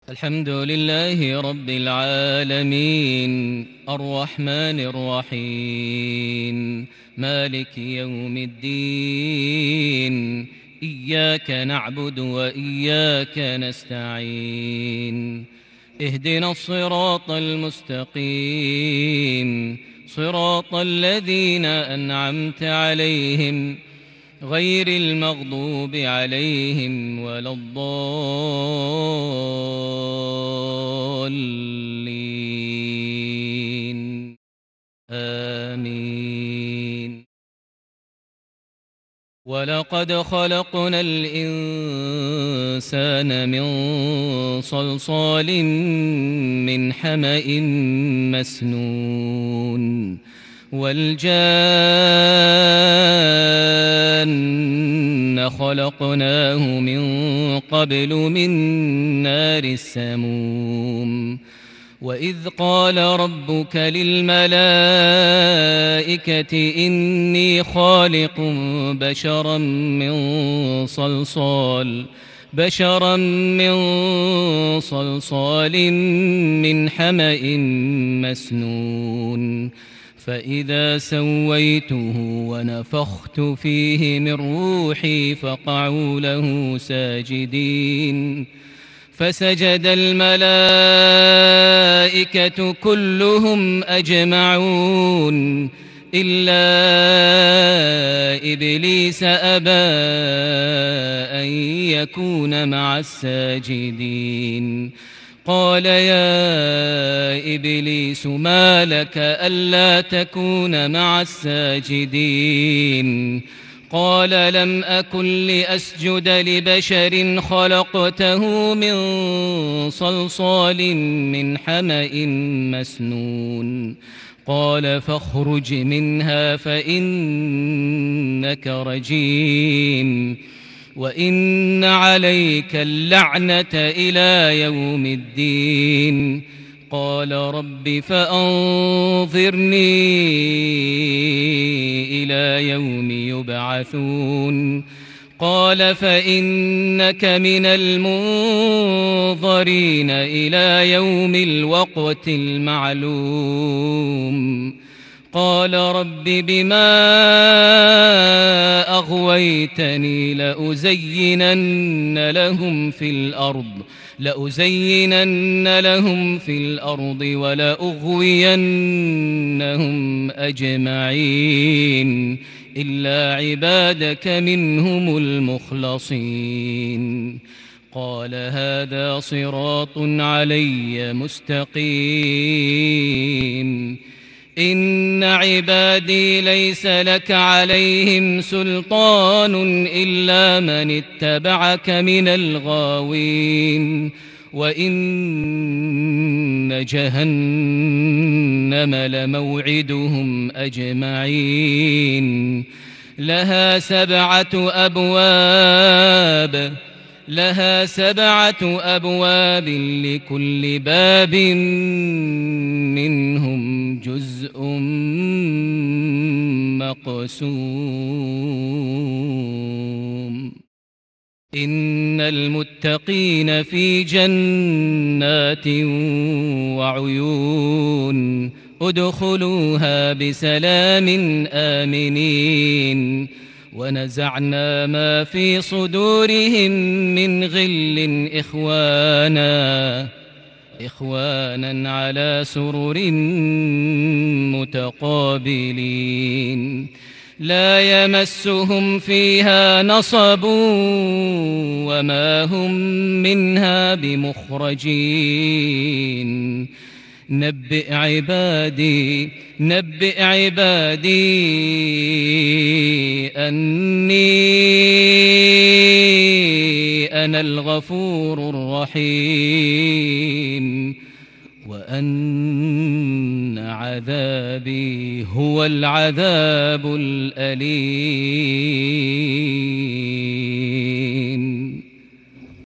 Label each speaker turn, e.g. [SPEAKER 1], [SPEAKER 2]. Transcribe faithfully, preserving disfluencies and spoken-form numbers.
[SPEAKER 1] الحمد لله رب العالمين الرحمن الرحيم مالك يوم الدين إياك نعبد وإياك نستعين اهدنا الصراط المستقيم صراط الذين أنعمت عليهم غير المغضوب عليهم ولا الضالين آمين. ولقد خلقنا الإنسان من صلصال من حمأ مسنون والجان خلقناه من قبل من نار السموم وإذ قال ربك للملائكة إني خالق بشرا من صلصال بشرا من صلصال من حمأ مسنون فإذا سويته ونفخت فيه من روحي فقعوا له ساجدين فسجد الملائكة كلهم أجمعون إلا إبليس أبى أن يكون مع الساجدين قال يا إبليس ما لك ألا تكون مع الساجدين قال لم أكن لأسجد لبشر خلقته من صلصال من حمأ مسنون قال فاخرج منها فإنك رجيم وإن عليك اللعنة إلى يوم الدين قال رب فأنظرني إلى يوم يبعثون قال فإنك من المنظرين إلى يوم الوقت المعلوم قال رب بما أغويتني لأزينن لهم في الأرض لأزينن لهم في الأرض ولأغوينهم أجمعين إلا عبادك منهم المخلصين قال هذا صراط علي مستقيم إن عبادي ليس لك عليهم سلطان إلا من اتبعك من الغاوين وإن جهنم لموعدهم أجمعين لها سبعة أبواب لها سبعة أبواب لكل باب منهم جزء مقسوم إن المتقين في جنات وعيون ادخلوها بسلام آمنين ونزعنا ما في صدورهم من غل إخوانا إخوانا على سرر متقابلين لا يمسهم فيها نصب وما هم منها بمخرجين نبئ عبادي نبئ عبادي أني أنا الغفور الرحيم وأن عذابي هو العذاب الأليم